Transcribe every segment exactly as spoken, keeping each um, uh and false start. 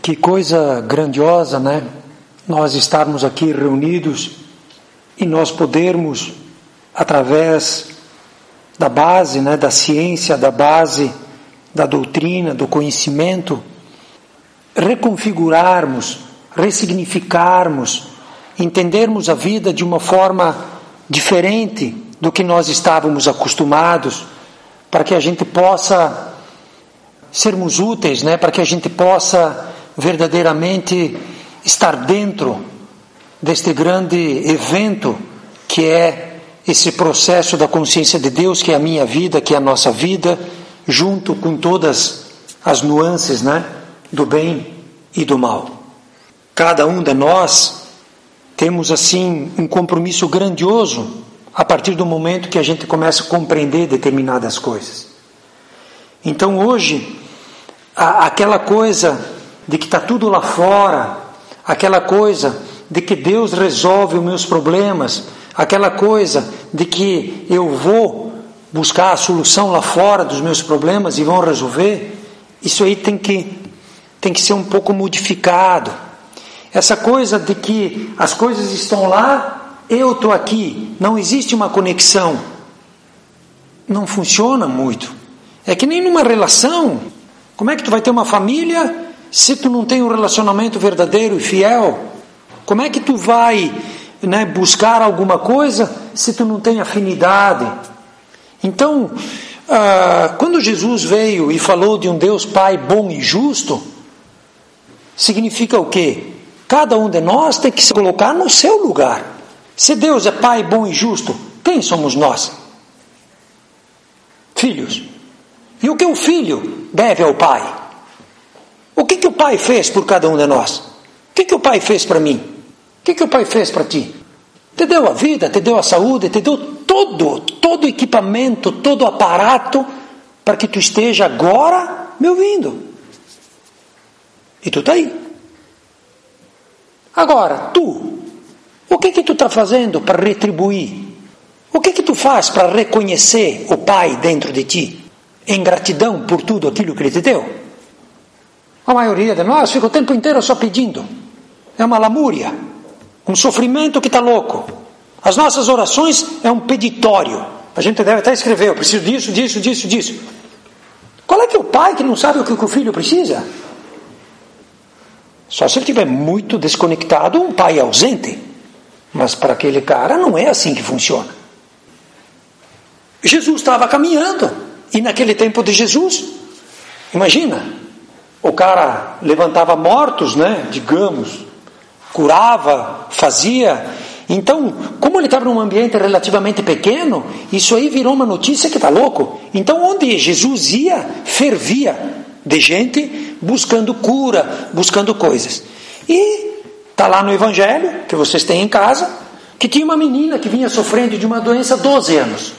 Que coisa grandiosa, né? Nós estarmos aqui reunidos e nós podermos, através da base, né, da ciência, da base da doutrina, do conhecimento, reconfigurarmos, ressignificarmos, entendermos a vida de uma forma diferente do que nós estávamos acostumados, para que a gente possa sermos úteis, né, para que a gente possa verdadeiramente estar dentro deste grande evento que é esse processo da consciência de Deus, que é a minha vida, que é a nossa vida, junto com todas as nuances, né, do bem e do mal. Cada um de nós temos assim um compromisso grandioso a partir do momento que a gente começa a compreender determinadas coisas. Então hoje, a, aquela coisa de que está tudo lá fora, aquela coisa de que Deus resolve os meus problemas, aquela coisa de que eu vou buscar a solução lá fora dos meus problemas e vão resolver, isso aí tem que, tem que ser um pouco modificado. Essa coisa de que as coisas estão lá, eu estou aqui, não existe uma conexão, não funciona muito. É que nem numa relação. Como é que tu vai ter uma família se tu não tem um relacionamento verdadeiro e fiel? Como é que tu vai, né, buscar alguma coisa se tu não tem afinidade? Então, ah, quando Jesus veio e falou de um Deus Pai bom e justo, significa o quê? Cada um de nós tem que se colocar no seu lugar. Se Deus é Pai bom e justo, quem somos nós? Filhos. E o que o filho deve ao Pai? O que, que o Pai fez por cada um de nós? O que, que o Pai fez para mim? O que, que o Pai fez para ti? Te deu a vida, te deu a saúde, te deu todo, todo equipamento, todo aparato para que tu esteja agora me ouvindo. E tu está aí. Agora, tu, o que que tu está fazendo para retribuir? O que que tu faz para reconhecer o Pai dentro de ti? Em gratidão por tudo aquilo que Ele te deu? A maioria de nós fica o tempo inteiro só pedindo. É uma lamúria, um sofrimento que está louco. As nossas orações é um peditório. A gente deve até escrever: eu preciso disso, disso, disso, disso. Qual é que é o pai que não sabe o que o filho precisa? Só se ele estiver muito desconectado, um pai ausente. Mas para aquele cara não é assim que funciona. Jesus estava caminhando, e naquele tempo de Jesus, imagina, o cara levantava mortos, né, digamos, curava, fazia. Então, como ele estava num ambiente relativamente pequeno, isso aí virou uma notícia que está louco. Então, onde Jesus ia, fervia de gente buscando cura, buscando coisas. E está lá no Evangelho, que vocês têm em casa, que tinha uma menina que vinha sofrendo de uma doença há doze anos.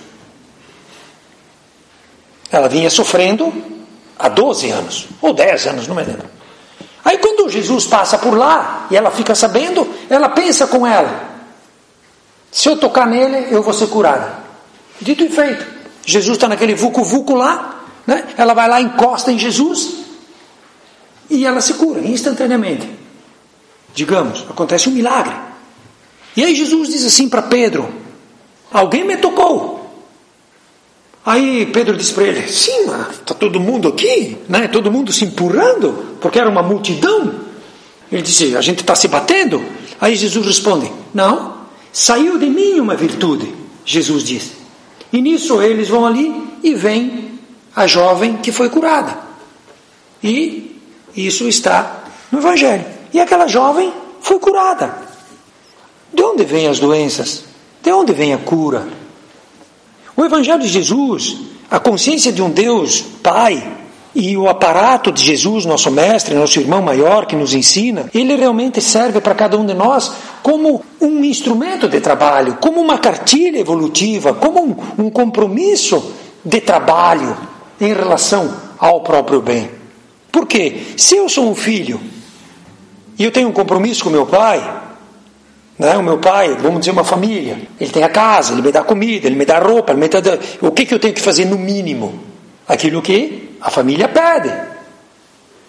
Ela vinha sofrendo há doze anos, ou dez anos, não me lembro. Aí quando Jesus passa por lá, e ela fica sabendo, ela pensa com ela: se eu tocar nele, eu vou ser curada. Dito e feito. Jesus está naquele vucu-vucu lá, né? Ela vai lá, encosta em Jesus, e ela se cura instantaneamente. Digamos, acontece um milagre. E aí Jesus diz assim para Pedro: alguém me tocou. Aí Pedro diz para ele: sim, mas está todo mundo aqui, né? Todo mundo se empurrando, porque era uma multidão. Ele disse: a gente está se batendo. Aí Jesus responde: não, saiu de mim uma virtude, Jesus diz. E nisso eles vão ali e vem a jovem que foi curada. E isso está no Evangelho. E aquela jovem foi curada. De onde vêm as doenças? De onde vem a cura? O Evangelho de Jesus, a consciência de um Deus Pai e o aparato de Jesus, nosso mestre, nosso irmão maior que nos ensina, ele realmente serve para cada um de nós como um instrumento de trabalho, como uma cartilha evolutiva, como um, um compromisso de trabalho em relação ao próprio bem. Por quê? Se eu sou um filho e eu tenho um compromisso com meu pai, né? O meu pai, vamos dizer, uma família, ele tem a casa, ele me dá comida, ele me dá roupa, ele me dá... o que, que eu tenho que fazer no mínimo? Aquilo que a família pede.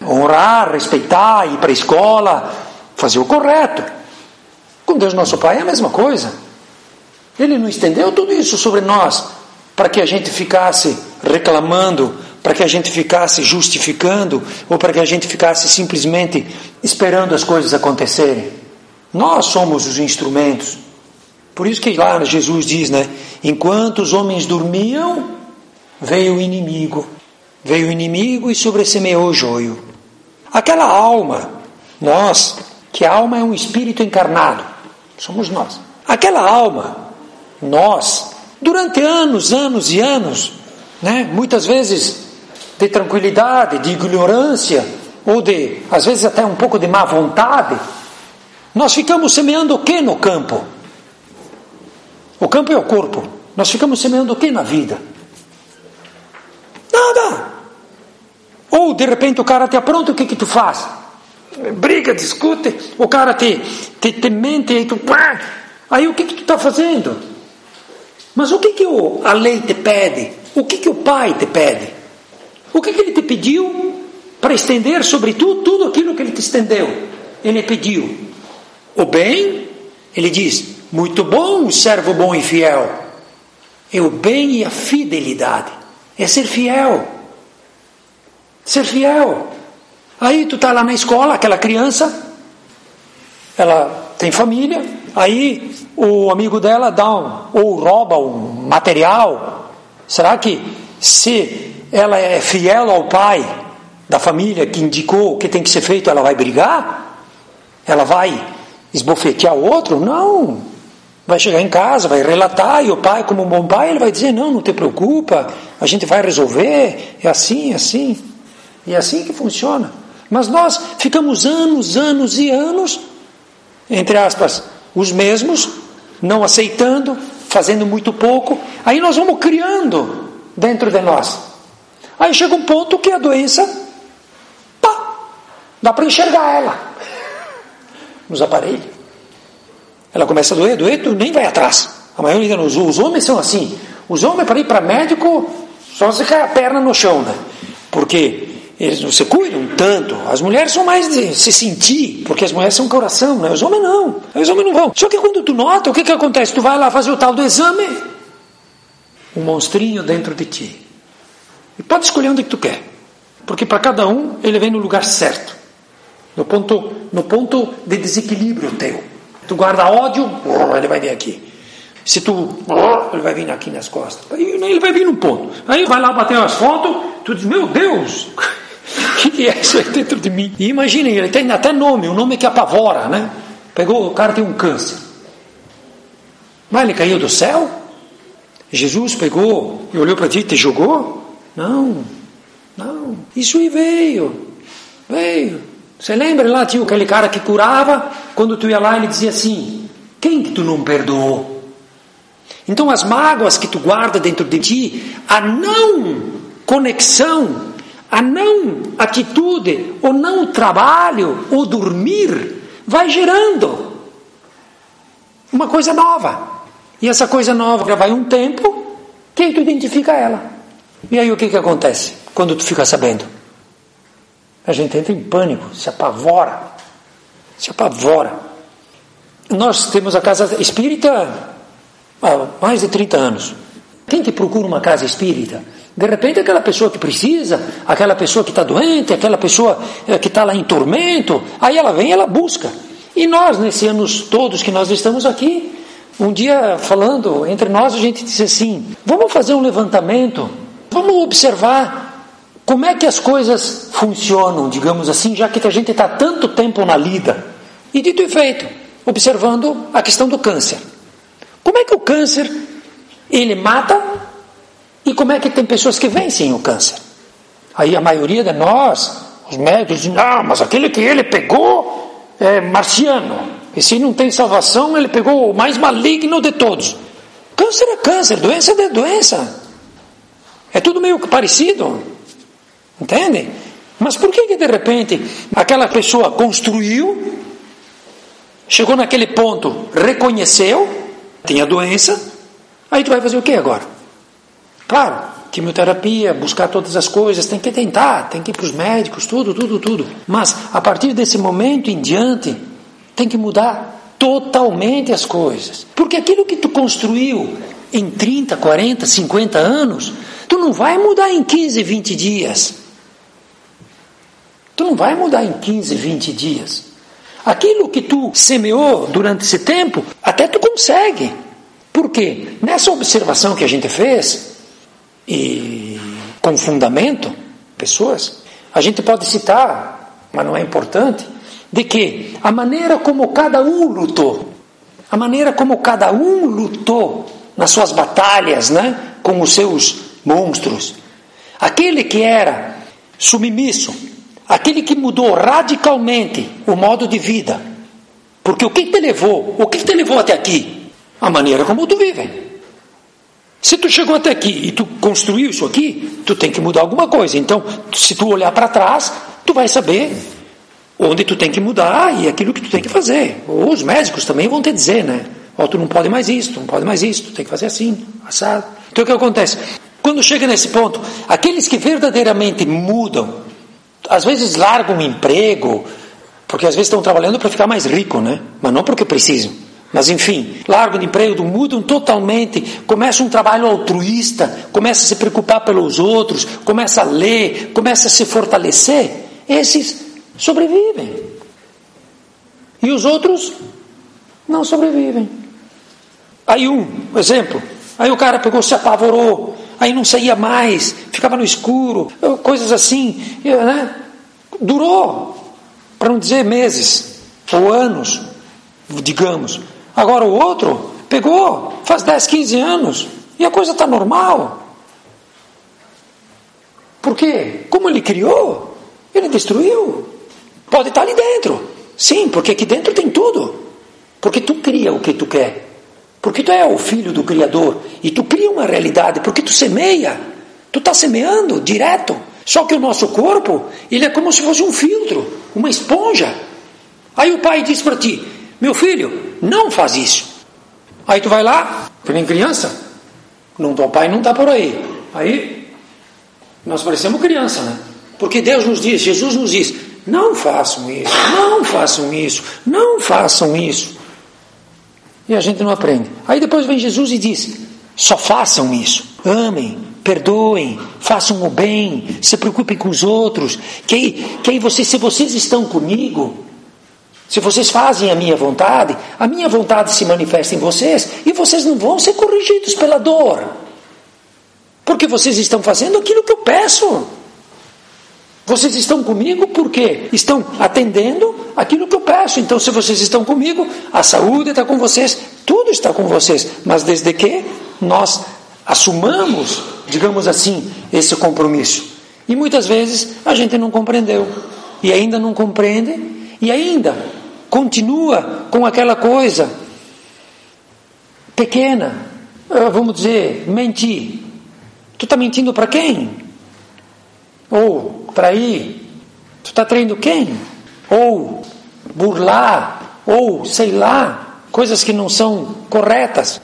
honrar, respeitar, ir para a escola, fazer o correto. Com Deus nosso Pai é a mesma coisa. Ele não estendeu tudo isso sobre nós para que a gente ficasse reclamando, para que a gente ficasse justificando, ou para que a gente ficasse simplesmente esperando as coisas acontecerem. Nós somos os instrumentos. Por isso que lá Jesus diz, né? Enquanto os homens dormiam, veio o inimigo. Veio o inimigo e sobressemeou o joio. Aquela alma, nós, que a alma é um espírito encarnado, somos nós. Aquela alma, nós, durante anos, anos e anos, né? Muitas vezes de tranquilidade, de ignorância, ou de, às vezes até um pouco de má vontade, nós ficamos semeando o que no campo? O campo é o corpo. Nós ficamos semeando o que na vida? Nada. Ou de repente o cara te apronta, o que que tu faz? Briga, discute, o cara te, te, te mente, aí tu... Aí o que que tu está fazendo? Mas o que que o, a lei te pede? O que que o pai te pede? O que que ele te pediu para estender sobre tu tudo aquilo que ele te estendeu? Ele pediu o bem, ele diz, muito bom, servo bom e fiel. É o bem e a fidelidade. É ser fiel. Ser fiel. Aí tu está lá na escola, aquela criança, ela tem família, aí o amigo dela dá um, ou rouba um material. Será que se ela é fiel ao pai da família que indicou o que tem que ser feito, ela vai brigar? Ela vai esbofetear o outro? Não. Vai chegar em casa, vai relatar, e o pai, como um bom pai, ele vai dizer, não, não te preocupa, a gente vai resolver, é assim, é assim. E é assim que funciona. Mas nós ficamos anos, anos e anos, entre aspas, os mesmos, não aceitando, fazendo muito pouco. Aí nós vamos criando dentro de nós. Aí chega um ponto que a doença, pá, dá para enxergar ela nos aparelhos. Ela começa a doer, doer, tu nem vai atrás. A maioria dos os homens são assim. Os homens, para ir para médico, só se cai a perna no chão, né? Porque eles não se cuidam tanto. As mulheres são mais de se sentir, porque as mulheres são coração, né? Os homens não. Os homens não vão. Só que quando tu nota, o que que acontece? Tu vai lá fazer o tal do exame, um monstrinho dentro de ti. E pode escolher onde que tu quer. Porque para cada um, ele vem no lugar certo. No ponto, no ponto de desequilíbrio teu. Tu guarda ódio, ele vai vir aqui. Se tu, ele vai vir aqui nas costas. Aí ele vai vir num ponto. Aí vai lá bater as fotos, tu diz, meu Deus, o que é isso aí dentro de mim? E imaginem, ele tem até nome, um nome que apavora, né? Pegou, o cara tem um câncer. Mas ele caiu do céu? Jesus pegou e olhou para ti e te jogou? Não, não. Isso aí veio, veio. Você lembra lá, tinha aquele cara que curava, quando tu ia lá ele dizia assim, quem que tu não perdoou? Então as mágoas que tu guarda dentro de ti, a não conexão, a não atitude, o não trabalho, o dormir, vai gerando uma coisa nova. E essa coisa nova vai um tempo, que aí tu identifica ela. E aí o que que acontece quando tu fica sabendo? A gente entra em pânico, se apavora, se apavora. Nós temos a casa espírita há mais de trinta anos. Quem que procura uma casa espírita? De repente aquela pessoa que precisa, aquela pessoa que está doente, aquela pessoa que está lá em tormento, aí ela vem e ela busca. E nós, nesses anos todos que nós estamos aqui, um dia falando entre nós, a gente disse assim, vamos fazer um levantamento, vamos observar como é que as coisas funcionam, digamos assim, já que a gente está tanto tempo na lida. E dito e feito, observando a questão do câncer. Como é que o câncer, ele mata, e como é que tem pessoas que vencem o câncer? Aí a maioria de nós, os médicos, dizem, não, mas aquele que ele pegou é marciano. E se não tem salvação, ele pegou o mais maligno de todos. Câncer é câncer, doença é doença. É tudo meio parecido. Entende? Mas por que que de repente aquela pessoa construiu, chegou naquele ponto, reconheceu, tem a doença, aí tu vai fazer o que agora? Claro, quimioterapia, buscar todas as coisas, tem que tentar, tem que ir para os médicos, tudo, tudo, tudo. Mas a partir desse momento em diante, tem que mudar totalmente as coisas. Porque aquilo que tu construiu em trinta, quarenta, cinquenta anos, tu não vai mudar em quinze, vinte dias. Tu não vai mudar em quinze, vinte dias. Aquilo que tu semeou durante esse tempo, até tu consegue. Por quê? Nessa observação que a gente fez, e com fundamento, pessoas, a gente pode citar, mas não é importante, de que a maneira como cada um lutou, a maneira como cada um lutou nas suas batalhas, né, com os seus monstros, aquele que era submisso, aquele que mudou radicalmente o modo de vida, porque o que te levou, o que te levou até aqui? A maneira como tu vive. Se tu chegou até aqui e tu construiu isso aqui, tu tem que mudar alguma coisa. Então, se tu olhar para trás, tu vai saber onde tu tem que mudar e aquilo que tu tem que fazer. Ou os médicos também vão te dizer, né? Ó, tu não pode mais isso, tu não pode mais isso, tu tem que fazer assim, assado. Então, o que acontece? Quando chega nesse ponto, aqueles que verdadeiramente mudam, às vezes largam um emprego, porque às vezes estão trabalhando para ficar mais rico, né? Mas não porque precisam. Mas enfim, largam de emprego, mudam totalmente, começam um trabalho altruísta, começa a se preocupar pelos outros, começa a ler, começa a se fortalecer. Esses sobrevivem. E os outros não sobrevivem. Aí um, exemplo, aí o cara pegou, se apavorou, aí não saía mais, ficava no escuro, coisas assim, né? Durou, para não dizer meses, ou anos, digamos. Agora o outro pegou, faz dez, quinze anos, e a coisa está normal. Por quê? Como ele criou, ele destruiu. Pode estar ali dentro. Sim, porque aqui dentro tem tudo. Porque tu cria o que tu quer. Porque tu é o filho do Criador. E tu cria uma realidade, porque tu semeia. Tu está semeando direto. Só que o nosso corpo, ele é como se fosse um filtro, uma esponja. Aí o pai diz para ti, meu filho, não faz isso. Aí tu vai lá, que nem criança, não, teu pai não está por aí. Aí nós parecemos criança, né? Porque Deus nos diz, Jesus nos diz, não façam isso, não façam isso, não façam isso. E a gente não aprende. Aí depois vem Jesus e diz, só façam isso, amem, perdoem, façam o bem, se preocupem com os outros, que aí, que aí vocês, se vocês estão comigo, se vocês fazem a minha vontade, a minha vontade se manifesta em vocês e vocês não vão ser corrigidos pela dor. Porque vocês estão fazendo aquilo que eu peço. Vocês estão comigo porque estão atendendo aquilo que eu peço. Então, se vocês estão comigo, a saúde está com vocês, tudo está com vocês. Mas desde que nós assumamos, digamos assim, esse compromisso. E muitas vezes a gente não compreendeu. E ainda não compreende. E ainda continua com aquela coisa pequena, vamos dizer, mentir. Tu está mentindo para quem? Ou trair? Tu está traindo quem? Ou burlar? Ou sei lá, coisas que não são corretas.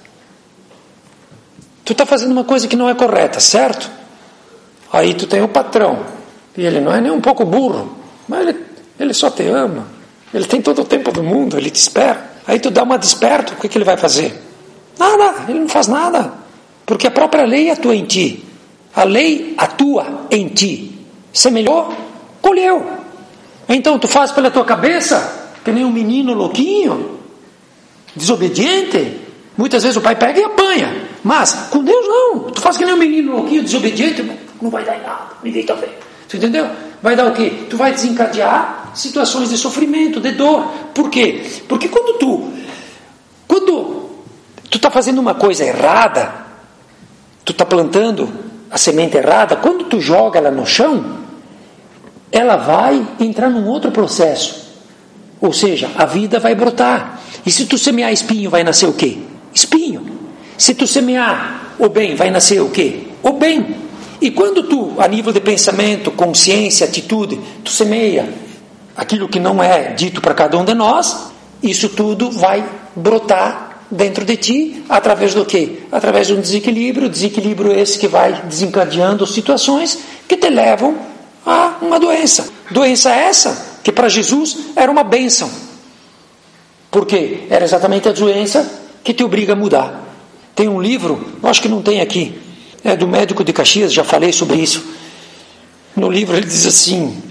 Tu está fazendo uma coisa que não é correta, certo? Aí tu tem o patrão, e ele não é nem um pouco burro, mas ele Ele só te ama. Ele tem todo o tempo do mundo, ele te espera. Aí tu dá uma desperto, o que, que ele vai fazer? Nada, ele não faz nada. Porque a própria lei atua em ti. A lei atua em ti. Semelhou, colheu. Então tu faz pela tua cabeça, que nem um menino louquinho, desobediente. Muitas vezes o pai pega e apanha. Mas com Deus não. Tu faz que nem um menino louquinho, desobediente, não vai dar em nada. Ninguém está vendo. Tu entendeu? Vai dar o quê? Tu vai desencadear situações de sofrimento, de dor. Por quê? Porque quando tu quando tu está fazendo uma coisa errada, tu está plantando a semente errada, quando tu joga ela no chão, ela vai entrar num outro processo. Ou seja, a vida vai brotar. E se tu semear espinho, vai nascer o quê? Espinho. Se tu semear o bem, vai nascer o quê? O bem. E quando tu, a nível de pensamento, consciência, atitude, tu semeia aquilo que não é dito para cada um de nós, isso tudo vai brotar dentro de ti, através do quê? Através de um desequilíbrio, desequilíbrio esse que vai desencadeando situações que te levam a uma doença. Doença essa que para Jesus era uma bênção. Por quê? Era exatamente a doença que te obriga a mudar. Tem um livro, eu acho que não tem aqui, é do médico de Caxias, já falei sobre isso. No livro ele diz assim,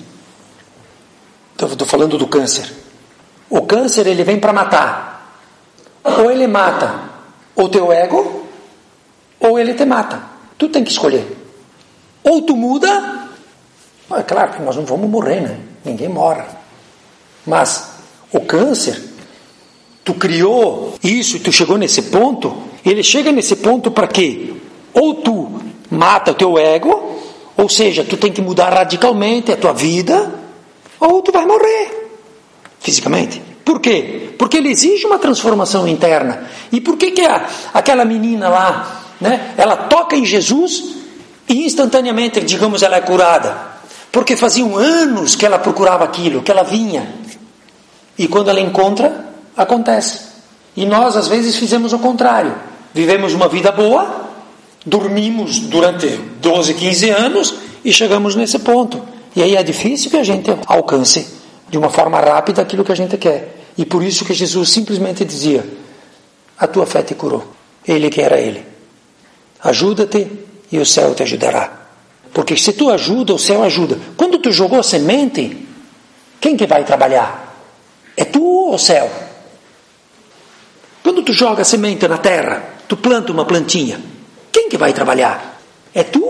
estou falando do câncer. O câncer ele vem para matar. Ou ele mata o teu ego, ou ele te mata. Tu tem que escolher. Ou tu muda, é claro que nós não vamos morrer, né? Ninguém morre. Mas o câncer, tu criou isso e tu chegou nesse ponto, ele chega nesse ponto para quê? Ou tu mata o teu ego, ou seja, tu tem que mudar radicalmente a tua vida, ou tu vai morrer fisicamente. Por quê? Porque ele exige uma transformação interna. E por que que a, aquela menina lá, né, ela toca em Jesus e instantaneamente, digamos, ela é curada? Porque faziam anos que ela procurava aquilo, que ela vinha. E quando ela encontra, acontece. E nós, às vezes, fizemos o contrário. Vivemos uma vida boa, dormimos durante doze, quinze anos e chegamos nesse ponto. E aí é difícil que a gente alcance de uma forma rápida aquilo que a gente quer. E por isso que Jesus simplesmente dizia, a tua fé te curou. Ele que era ele. Ajuda-te e o céu te ajudará. Porque se tu ajuda, o céu ajuda. Quando tu jogou semente, quem que vai trabalhar? É tu ou o céu? Quando tu joga semente na terra, tu planta uma plantinha, quem que vai trabalhar? É tu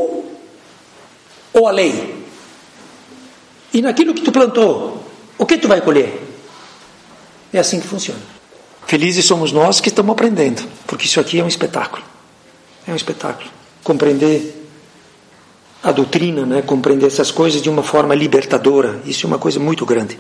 ou a lei? E naquilo que tu plantou, o que tu vai colher? É assim que funciona. Felizes somos nós que estamos aprendendo, porque isso aqui é um espetáculo. É um espetáculo. Compreender a doutrina, né? Compreender essas coisas de uma forma libertadora, isso é uma coisa muito grande.